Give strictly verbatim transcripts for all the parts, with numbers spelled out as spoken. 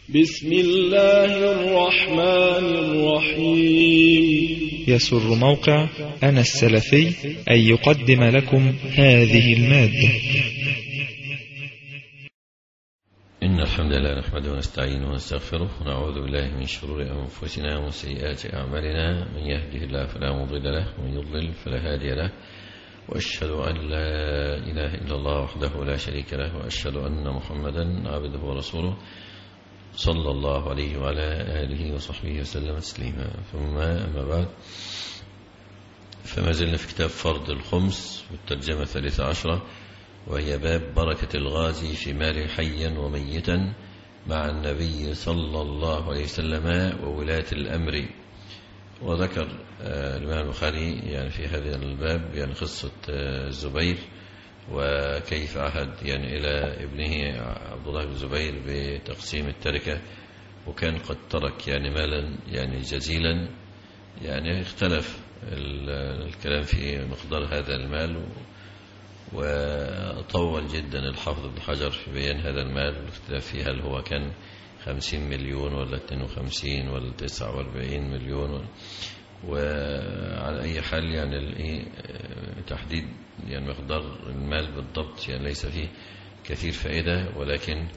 بسم الله الرحمن الرحيم. يسر موقع أنا السلفي أن يقدم لكم هذه المادة. إن الحمد لله نحمده ونستعينه ونستغفره ونعوذ بالله من شرور أنفسنا ومن سيئات أعمالنا، من يهده الله فلا مضل له ومن يضلل فلا هادي له، وأشهد أن لا إله إلا الله وحده لا شريك له، وأشهد أن محمدا عبده ورسوله صلى الله عليه وعلى آله وصحبه وسلم تسليما. ثم أما بعد، فما زلنا في كتاب فرض الخمس والترجمة الثالثة عشرة، وهي باب بركة الغازي في ماله حيا وميتا مع النبي صلى الله عليه وسلم وولاة الأمر. وذكر الإمام البخاري يعني في هذا الباب يعني قصة الزبير، وكيف عهد يعني إلى ابنه عبد الله بن الزبير بتقسيم التركة، وكان قد ترك يعني مالا يعني جزيلا. يعني اختلف الكلام في مقدار هذا المال، وطول جدا الحافظ ابن حجر في بيان هذا المال، والاختلاف فيه هل هو كان خمسين مليون ولا اثنين وخمسين ولا تسعة واربعين مليون. وعلى أي حال يعني تحديد يعني مقدار المال بالضبط يعني ليس فيه كثير فائدة، ولكن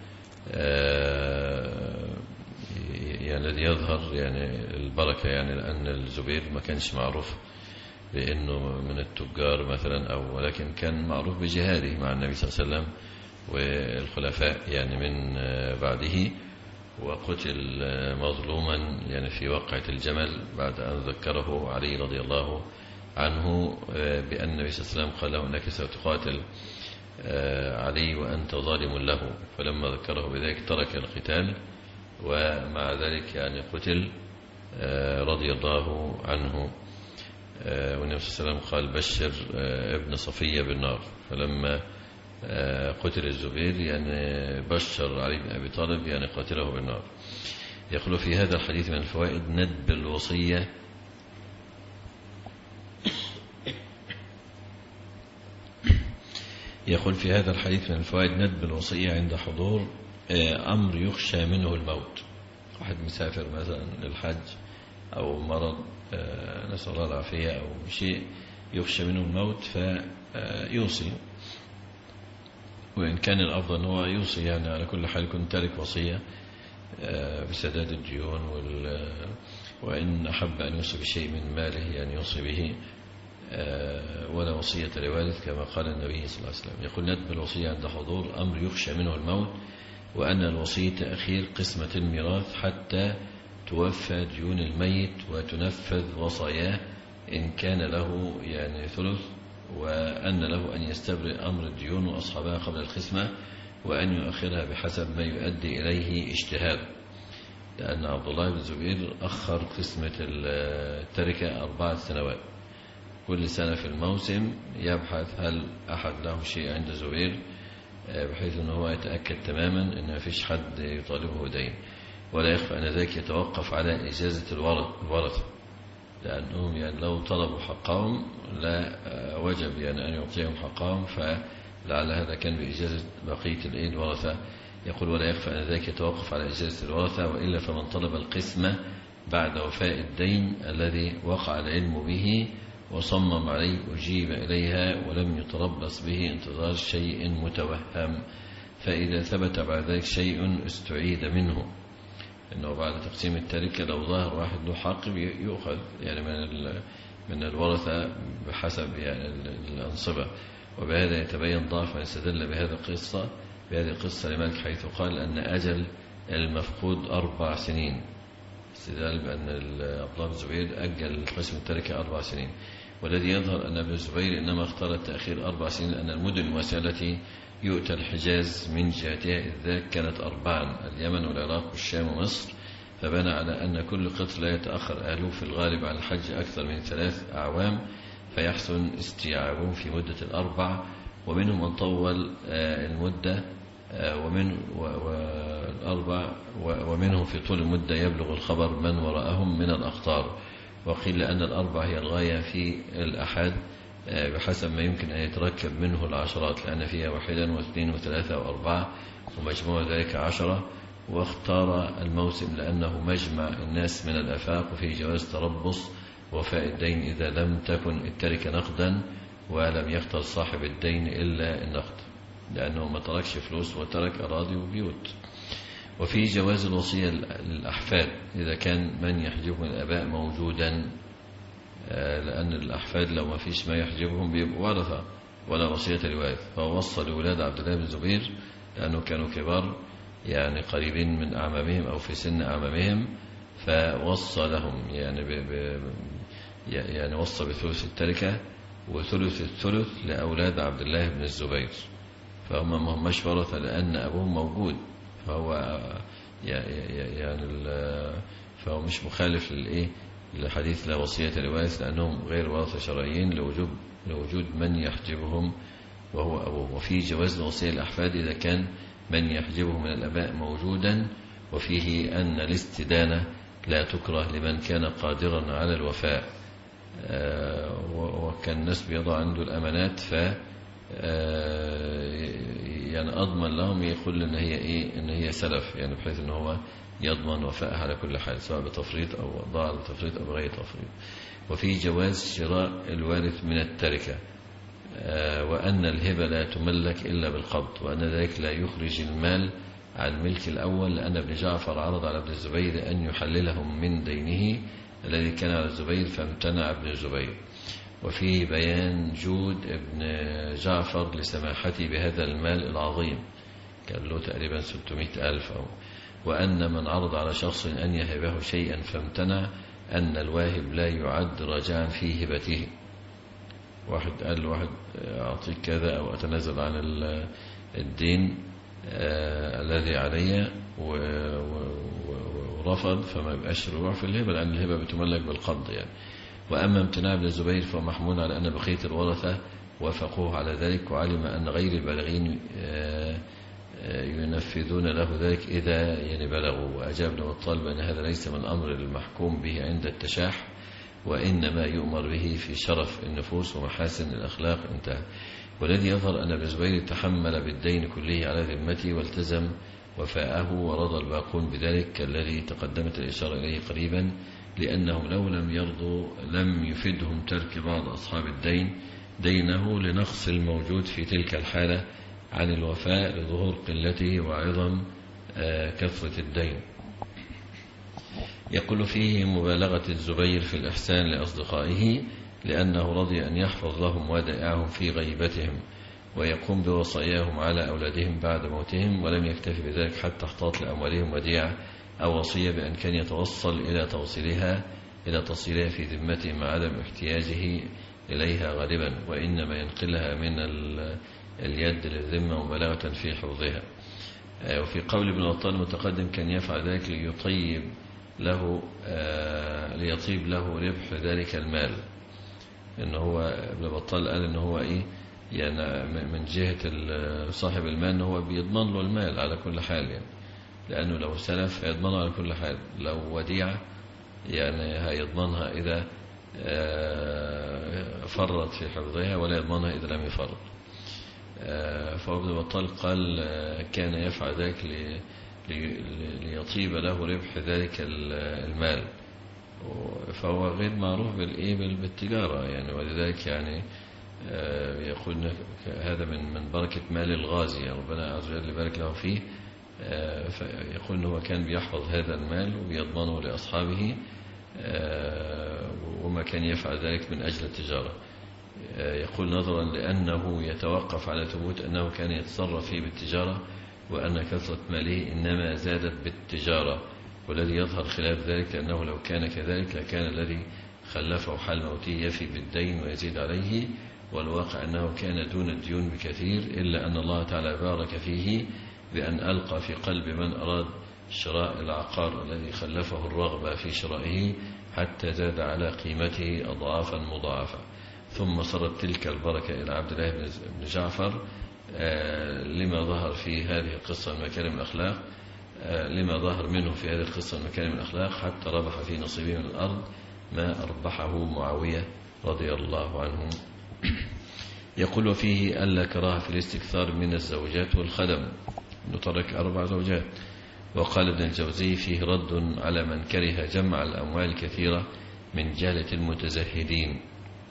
يعني الذي يظهر يعني البركة، يعني لأن الزبير ما كانش معروف بأنه من التجار مثلا، أو ولكن كان معروف بجهاده مع النبي صلى الله عليه وسلم والخلفاء يعني من بعده، وقتل مظلوما يعني في وقعة الجمل بعد أن ذكره علي رضي الله عنه بأن النبي صلى الله عليه وسلم قال له أنك ستقاتل علي وأنت ظالم له، فلما ذكره بذلك ترك القتال، ومع ذلك يعني قتل رضي الله عنه. والنبي صلى الله عليه وسلم قال بشر ابن صفية بالنار، فلما قتل الزبير يعني بشر علي بن أبي طالب يعني قاتله بالنار. يقول في هذا الحديث من الفوائد ندب الوصية يقول في هذا الحديث من الفوائد ندب الوصية عند حضور أمر يخشى منه الموت. واحد مسافر مثلا للحج أو مرض نسأل الله العافية أو شيء يخشى منه الموت فيوصي، وإن كان الأفضل أنه يوصي يعني على كل حال يكون تارك وصية بسداد الديون، وإن أحب أن يوصي بشيء من ماله يعني يوصي به، ولا وصية لوارث كما قال النبي صلى الله عليه وسلم. يقول ندب الوصية عند حضور أمر يخشى منه الموت، وأن الوصية تأخير قسمة الميراث حتى توفى ديون الميت وتنفذ وصاياه إن كان له يعني ثلث، وأن له أن يستبرئ أمر الديون وأصحابها قبل القسمة، وأن يؤخرها بحسب ما يؤدي إليه اجتهاد، لأن عبد الله بن الزبير أخر قسمة التركة أربعة سنوات، كل سنة في الموسم يبحث هل أحد له شيء عند الزبير، بحيث أنه هو يتأكد تماما أن ما فيش حد يطالبه دين، ولا يخفى أن ذلك يتوقف على إجازة الورثة، لأنهم يعني لو طلبوا حقهم لا وجب يعني أن يعطيهم حقهم، فلعل هذا كان بإجازة بقية الورثة. يقول ولا يخفى أن ذلك يتوقف على إجازة الورثة، وإلا فمن طلب القسمة بعد وفاء الدين الذي وقع العلم به وصمم عليه أجيب إليها، ولم يتربص به انتظار شيء متوهم، فإذا ثبت بعد ذلك شيء استعيد منه، إنه بعد تقسيم التركة لو ظهر واحد له حق يؤخذ يعني من من الورثة بحسب يعني الأنصبة. وبهذا يتبين ضعف من استدل بهذا القصة بهذه القصة لمالك، حيث قال أن أجل المفقود أربع سنين، استدلال بأن عبد الله بن الزبير أجل قسم التركة أربع سنين. والذي يظهر أن ابن الزبير إنما اختار التأخير أربع سنين لأن المدن الواسعة التي يؤتى الحجاز من جهتها إذ ذاك كانت أربعا: اليمن والعراق والشام ومصر، فبنى على أن كل قطر لا يتأخر أهله في الغالب عن الحج أكثر من ثلاث أعوام، فيحسن استيعابهم في مدة الأربع، ومنهم من طول المدة ومن والأربع ومنهم في طول المدة يبلغ الخبر من وراءهم من الأقطار. وقيل أن الأربع هي الغاية في الأحد بحسب ما يمكن أن يتركب منه العشرات، لأن فيها واحدا واثنين وثلاثة وأربعة ومجموع ذلك عشرة، واختار الموسم لأنه مجمع الناس من الآفاق، وفيه جواز تربص وفاء الدين إذا لم تكن التركة نقدا، ولم يختر صاحب الدين إلا النقد، لأنه ما تركش فلوس وترك أراضي وبيوت. وفي جواز الوصية للأحفاد إذا كان من يحجبهم الآباء موجودا، لأن الأحفاد لو ما فيش ما يحجبهم بيبقوا ورثة ولا وصية لوارث. فوصى لأولاد عبد الله بن الزبير لأنه كانوا كبار يعني قريبين من أعمامهم أو في سن أعمامهم، فوصى لهم يعني ب ب يعني وصى بثلث التركة وثلث الثلث لأولاد عبد الله بن الزبير، فهم ما هماش ورثة لأن أبوهم موجود، فهو يعني فهو مش مخالف للإيه لحديث لا وصية لوارث، لأنهم غير ورثة شرعيين لوجود لوجود من يحجبهم وهو أبوه. وفي جواز الوصية للأحفاد إذا كان من يحجبه من الآباء موجودا، وفيه أن الاستدانة لا تكره لمن كان قادرا على الوفاء، وكان الناس بيضع عنده الأمانات ف يعني أضمن لهم يقول إن هي إيه إن هي سلف، يعني بحيث إن هو يضمن وفاءها على كل حال سواء بتفريط أو ضاع بتفريط أو بغير تفريط. وفي جواز شراء الوارث من التركة، وأن الهبة لا تملك إلا بالقبض، وأن ذلك لا يخرج المال عن الملك الأول، لأن ابن جعفر عرض على ابن الزبير أن يحللهم من دينه الذي كان على الزبير فامتنع ابن الزبير. وفي بيان جود ابن جعفر لسماحته بهذا المال العظيم، كان له تقريبا ستمائة ألف أو وأن من عرض على شخص أن يهبه شيئا فامتنع أن الواهب لا يعد راجعا في هبته. واحد قال له واحد أعطيك كذا أو أتنازل عن الدين آه الذي علي ورفض، فما يبقاش رجوع في الهبة، لأن الهبة بتملك بالقبض يعني. وأما امتناع ابن الزبير فمحمول على أن بقية الورثة وافقوه على ذلك، وعلم أن غير البالغين آه ينفذون له ذلك إذا يعني بلغوا. وأجاب ابن الطالب أن هذا ليس من أمر المحكوم به عند التشاح، وإنما يؤمر به في شرف النفوس ومحاسن الأخلاق. انتهى. والذي يظهر أن ابن الزبير تحمل بالدين كله على ذمته والتزم وفاءه، ورضى الباقون بذلك كالذي تقدمت الإشارة إليه قريبا، لأنهم لو لم يرضوا لم يفدهم ترك بعض أصحاب الدين دينه لنقص الموجود في تلك الحالة عن الوفاء لظهور قلته وعظم كثرة الدين. يقول فيه مبالغة الزبير في الإحسان لأصدقائه، لأنه رضي أن يحفظ لهم ودائعهم في غيبتهم ويقوم بوصاياهم على أولادهم بعد موتهم، ولم يكتفي بذلك حتى احتاط لأموالهم وديعة أو وصية بأن كان يتوصل إلى توصيلها إلى تصيلها في ذمته مع عدم احتياجه إليها غالبا، وإنما ينقلها من اليد للذمة مبالغة في حفظها. وفي قول ابن بطال المتقدم كان يفعل ذلك ليطيب له ليطيب له ربح ذلك المال، إن هو ابن بطال قال إن هو إيه يعني من جهة صاحب المال إن هو بيضمن له المال على كل حال، يعني لأنه لو سلف هيضمنه على كل حال، لو وديعة يعني هيضمنها إذا فرط في حفظها ولا يضمنها إذا لم يفرط. فابن بطال قال كان يفعل ذلك ليطيب له ربح ذلك المال، فهو غير معروف بالإيه بالتجارة يعني، ولذلك يعني يقول هذا من من بركة مال الغازي، يعني ربنا عز وجل يبارك له فيه، فيقول أنه كان بيحفظ هذا المال ويضمنه لأصحابه، وما كان يفعل ذلك من أجل التجارة. يقول نظرا لأنه يتوقف على ثبوت أنه كان يتصرف فيه بالتجارة، وأن كثرة ماله إنما زادت بالتجارة، والذي يظهر خلاف ذلك أنه لو كان كذلك لكان الذي خلفه حال موته يفي بالدين ويزيد عليه، والواقع أنه كان دون الديون بكثير، إلا أن الله تعالى بارك فيه بأن ألقى في قلب من أراد شراء العقار الذي خلفه الرغبة في شرائه حتى زاد على قيمته أضعافا مضاعفة. ثم صارت تلك البركة إلى عبد الله بن جعفر لما ظهر في هذه القصة من مكارم الأخلاق لما ظهر منه في هذه القصة من مكارم الأخلاق، حتى ربح في نصيبه من الأرض ما أربحه معاوية رضي الله عنه. يقول فيه ألا كراهة في الاستكثار من الزوجات والخدم، نترك أربع زوجات، وقال ابن الجوزي فيه رد على من كره جمع الأموال الكثيرة من جهلة المتزهدين،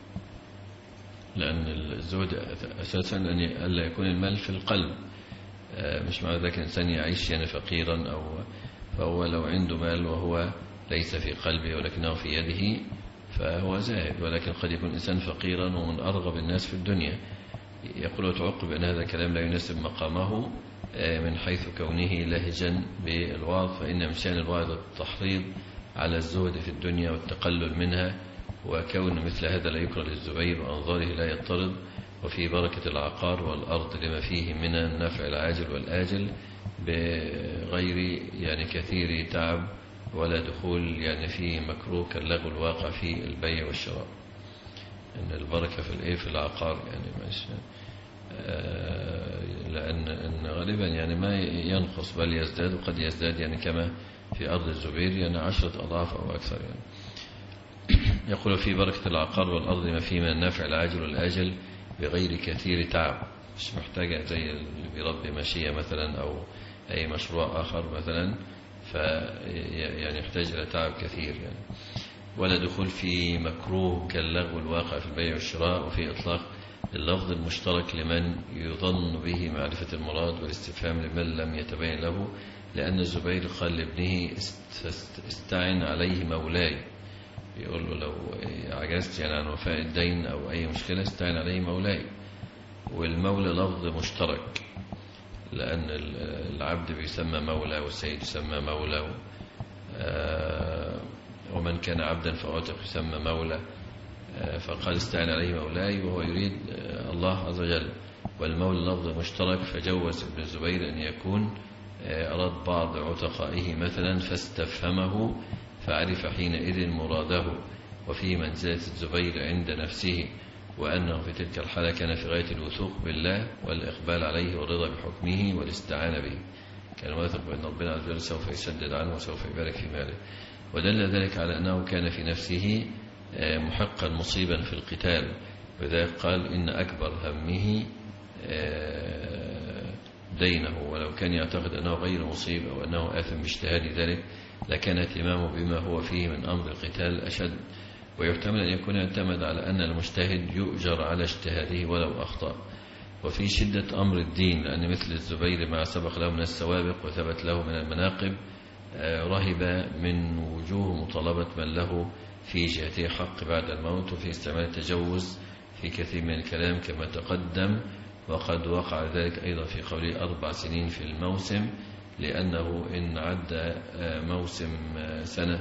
لأن الزهد أساسا أن ألا يكون المال في القلب، مش معنى ذلك الإنسان يعيش يعني فقيرا، أو فهو لو عنده مال وهو ليس في قلبه ولكنه في يده فهو زاهد، ولكن قد يكون إنسان فقيرا ومن أرغب الناس في الدنيا. يقول وتعقب أن هذا الكلام لا يناسب مقامه من حيث كونه لهجا بالوعظ، فإن من شأن الوعظ التحريض على الزهد في الدنيا والتقلل منها، وكون مثل هذا لا يكره للزبير وأنظاره لا يضطرد، وفي بركة العقار والأرض لما فيه من النفع العاجل والآجل بغير يعني كثير تعب ولا دخول يعني في مكروه كاللغو الواقع في البيع والشراء. إن البركة في الإيه في العقار يعني مش آه لأن إن غالبا يعني ما ينقص بل يزداد، وقد يزداد يعني كما في أرض الزبير يعني عشرة أضعاف أو أكثر يعني. يقول في بركة العقار والأرض ما فيه من النفع العاجل والآجل بغير كثير تعب، مش محتاجة زي اللي بيربي ماشية مثلا أو أي مشروع آخر مثلا، ف يعني يحتاج إلى تعب كثير يعني. ولا دخول في مكروه كاللغو الواقع في البيع والشراء، وفي إطلاق اللفظ المشترك لمن يظن به معرفة المراد، والاستفهام لمن لم يتبين له، لأن الزبير قال لابنه استعن عليه مولاي، يقول له لو عجزت يعني عن وفاء الدين أو أي مشكلة استعن عليه مولاي. والمولى لفظ مشترك، لأن العبد بيسمى مولى والسيد يسمى مولى، ومن كان عبدا فأعتق يسمى مولى، فقال استعن عليه مولاي وهو يريد الله عز وجل. والمولى لفظ مشترك، فجوز ابن الزبير أن يكون أراد بعض عتقائه مثلا فاستفهمه فعرف حينئذ مراده، وفي منزلة الزبير عند نفسه، وأنه في تلك الحالة كان في غاية الوثوق بالله والإقبال عليه والرضا بحكمه والاستعانة به، كان واثق بأن ربنا عز وجل سوف يسدد عنه وسوف يبارك في ماله. ودل ذلك على أنه كان في نفسه محقا مصيبا في القتال، وذلك قال إن أكبر همه دينه، ولو كان يعتقد أنه غير مصيب أو أنه آثم باجتهاد ذلك لكان اهتمامه بما هو فيه من أمر القتال أشد. ويحتمل أن يكون يعتمد على أن المجتهد يؤجر على اجتهاده ولو أخطأ. وفي شدة أمر الدين، لأن مثل الزبير ما سبق له من السوابق وثبت له من المناقب رهب من وجوه مطالبة من له في جهته حق بعد الموت، وفي استعمال التجوز في كثير من الكلام كما تقدم. وقد وقع ذلك أيضا في قوله أربع سنين في الموسم، لأنه إن عد موسم سنة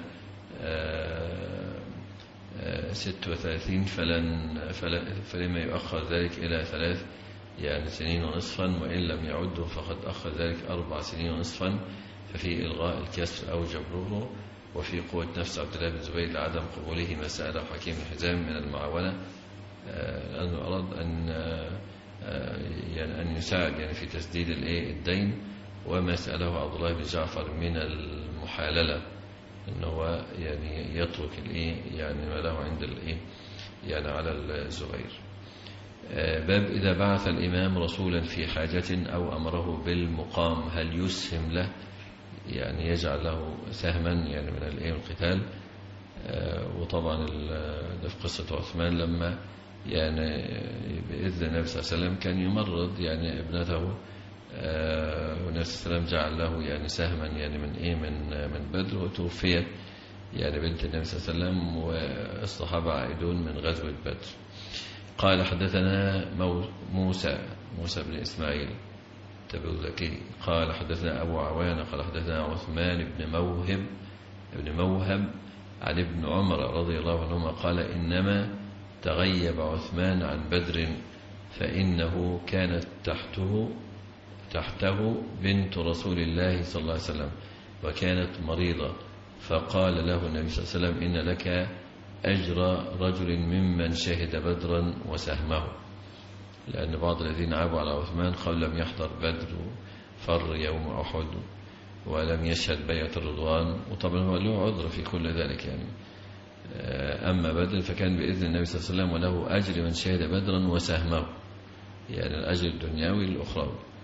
ست وثلاثين فلن فلما يؤخر ذلك إلى ثلاث يعني سنين ونصفا، وإن لم يعده فقد أخر ذلك أربع سنين ونصفا، ففي إلغاء الكسر أو جبره. وفي قوة نفس عبد الله بن زبير لعدم قبوله ما سأله حكيم الحزام من المعاونة، لأنه أراد أن يعني أن يساعد يعني في تسديد الدين، وما سأله عبد الله بن جعفر من المحاللة أنه يعني يترك الإيه يعني ما له عند الإيه يعني على الزبير. باب إذا بعث الإمام رسولا في حاجة أو أمره بالمقام هل يسهم له، يعني يجعل له سهما يعني من الإيه القتال. وطبعا ده في قصة عثمان لما يعني بإذن النبي صلى الله عليه وسلم كان يمرض يعني ابنته، والنبي صلى الله عليه وسلم جعل له يعني سهما يعني من إيه من من بدر، وتوفيت يعني بنت النبي صلى الله عليه وسلم والصحابة عائدون من غزوة بدر. قال حدثنا موسى موسى بن إسماعيل تبوذكي قال حدثنا أبو عوانة قال حدثنا عثمان بن موهب ابن موهب عن ابن عمر رضي الله عنهما قال إنما تغيب عثمان عن بدر فإنه كانت تحته تحته بنت رسول الله صلى الله عليه وسلم وكانت مريضة، فقال له النبي صلى الله عليه وسلم إن لك أجر رجل ممن شهد بدرا وسهمه، لأن بعض الذين عابوا على عثمان قال لم يحضر بدر فر يوم أحد ولم يشهد بيعة الرضوان، وطبعا هو له عذر في كل ذلك يعني. أما بدر فكان بإذن النبي صلى الله عليه وسلم وله أجر من شهد بدرا وسهمه، يعني الأجر الدنيوي الأخروي.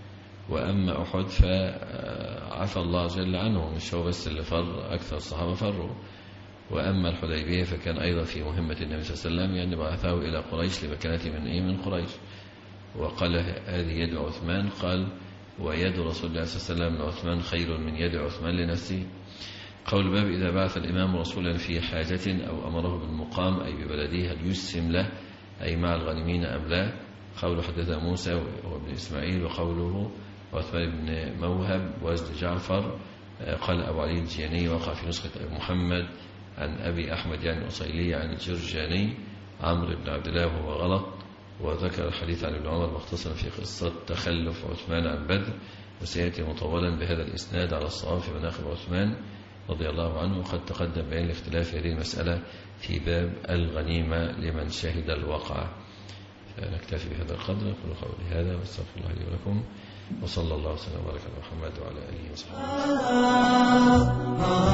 وأما أحد فعفى الله جل عنه، مش هو بس اللي فر، أكثر الصحابة فروا. وأما الحديبية فكان أيضا في مهمة النبي صلى الله عليه وسلم، يعني بعثه إلى قريش لمكانته من إيه من قريش. وقال هذه يد عثمان، قال ويد رسول الله صلى الله عليه وسلم لعثمان خير من يد عثمان لنفسه. قول باب إذا بعث الإمام رسولا في حاجة أو أمره بالمقام أي ببلده هل يسهم له أي مع الغانمين أم لا؟ قول حدث موسى وابن إسماعيل. وقوله عثمان بن موهب وزن جعفر. قال أبو علي الجياني وقع في نسخة أبي محمد عن أبي أحمد يعني الأصيلي عن الجرجاني عمرو بن عبد الله وهو غلط. وذكر الحديث عن ابن عمر مختصرا في قصة تخلف عثمان عن بدر، وسيأتي مطولا بهذا الإسناد على الصواب في مناقب عثمان رضي الله عنه. وقد تقدم بين الاختلاف هذه المسألة في باب الغنيمة لمن شهد الوقعة. فنكتفي بهذا القدر. أقول قولي هذا واستغفر الله لي ولكم، وصلى الله وسلم وبارك على محمد وعلى آله وصحبه.